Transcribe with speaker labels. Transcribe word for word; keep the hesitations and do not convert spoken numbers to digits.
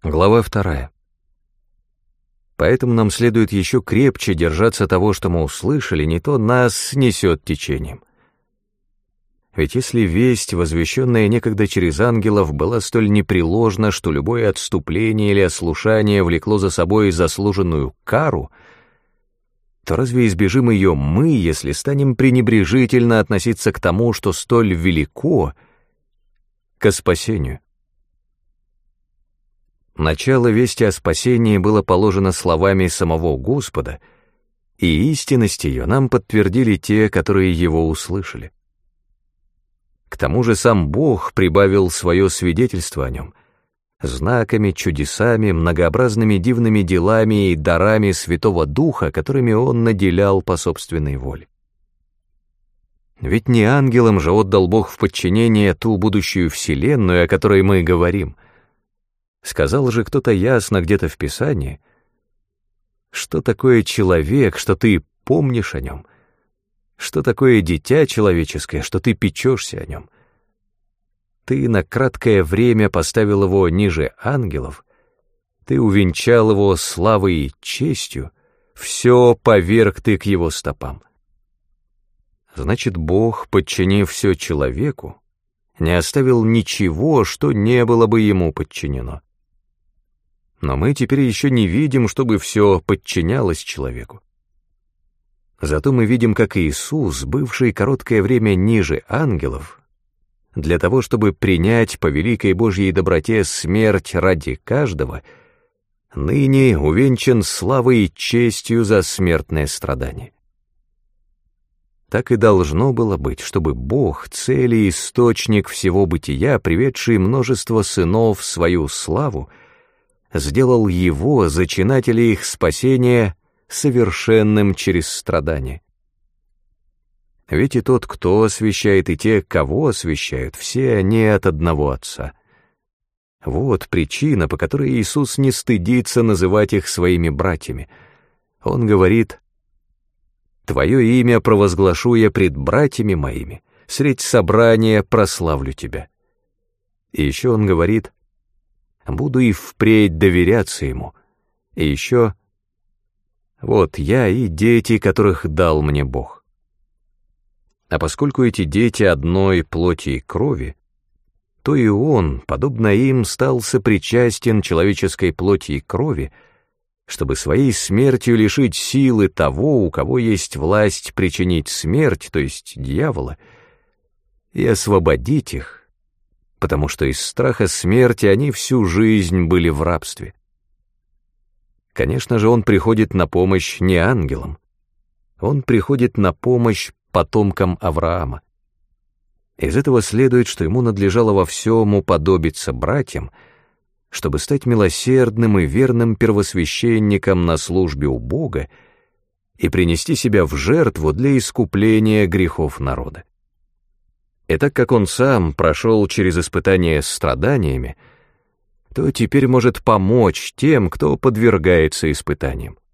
Speaker 1: Глава вторая. Поэтому нам следует еще крепче держаться того, что мы услышали, не то нас снесет течением. Ведь если весть, возвещенная некогда через ангелов, была столь непреложна, что любое отступление или ослушание влекло за собой заслуженную кару, то разве избежим ее мы, если станем пренебрежительно относиться к тому, что столь велико, ко спасению? Начало вести о спасении было положено словами самого Господа, и истинность ее нам подтвердили те, которые его услышали. К тому же сам Бог прибавил свое свидетельство о нем знаками, чудесами, многообразными дивными делами и дарами Святого Духа, которыми Он наделял по собственной воле. Ведь не ангелам же отдал Бог в подчинение ту будущую вселенную, о которой мы говорим. Сказал же кто-то ясно где-то в Писании, что такое человек, что ты помнишь о нем, что такое дитя человеческое, что ты печешься о нем. Ты на краткое время поставил его ниже ангелов, ты увенчал его славой и честью, все поверг ты к его стопам. Значит, Бог, подчинив все человеку, не оставил ничего, что не было бы ему подчинено. Но мы теперь еще не видим, чтобы все подчинялось человеку. Зато мы видим, как Иисус, бывший короткое время ниже ангелов, для того, чтобы принять по великой Божьей доброте смерть ради каждого, ныне увенчан славой и честью за смертное страдание. Так и должно было быть, чтобы Бог, цель и источник всего бытия, приведший множество сынов в свою славу, сделал его, зачинателя их спасения, совершенным через страдания. Ведь и тот, кто освящает, и те, кого освящают, все они от одного Отца. Вот причина, по которой Иисус не стыдится называть их своими братьями. Он говорит: «Твое имя провозглашу я пред братьями моими, средь собрания прославлю тебя». И еще он говорит: «Буду и впредь доверяться ему». И еще: «Вот я и дети, которых дал мне Бог». А поскольку эти дети одной плоти и крови, то и он, подобно им, стал сопричастен человеческой плоти и крови, чтобы своей смертью лишить силы того, у кого есть власть причинить смерть, то есть дьявола, и освободить их, потому что из страха смерти они всю жизнь были в рабстве. Конечно же, он приходит на помощь не ангелам, он приходит на помощь потомкам Авраама. Из этого следует, что ему надлежало во всем уподобиться братьям, чтобы стать милосердным и верным первосвященником на службе у Бога и принести себя в жертву для искупления грехов народа. И так как он сам прошел через испытания страданиями, то теперь может помочь тем, кто подвергается испытаниям.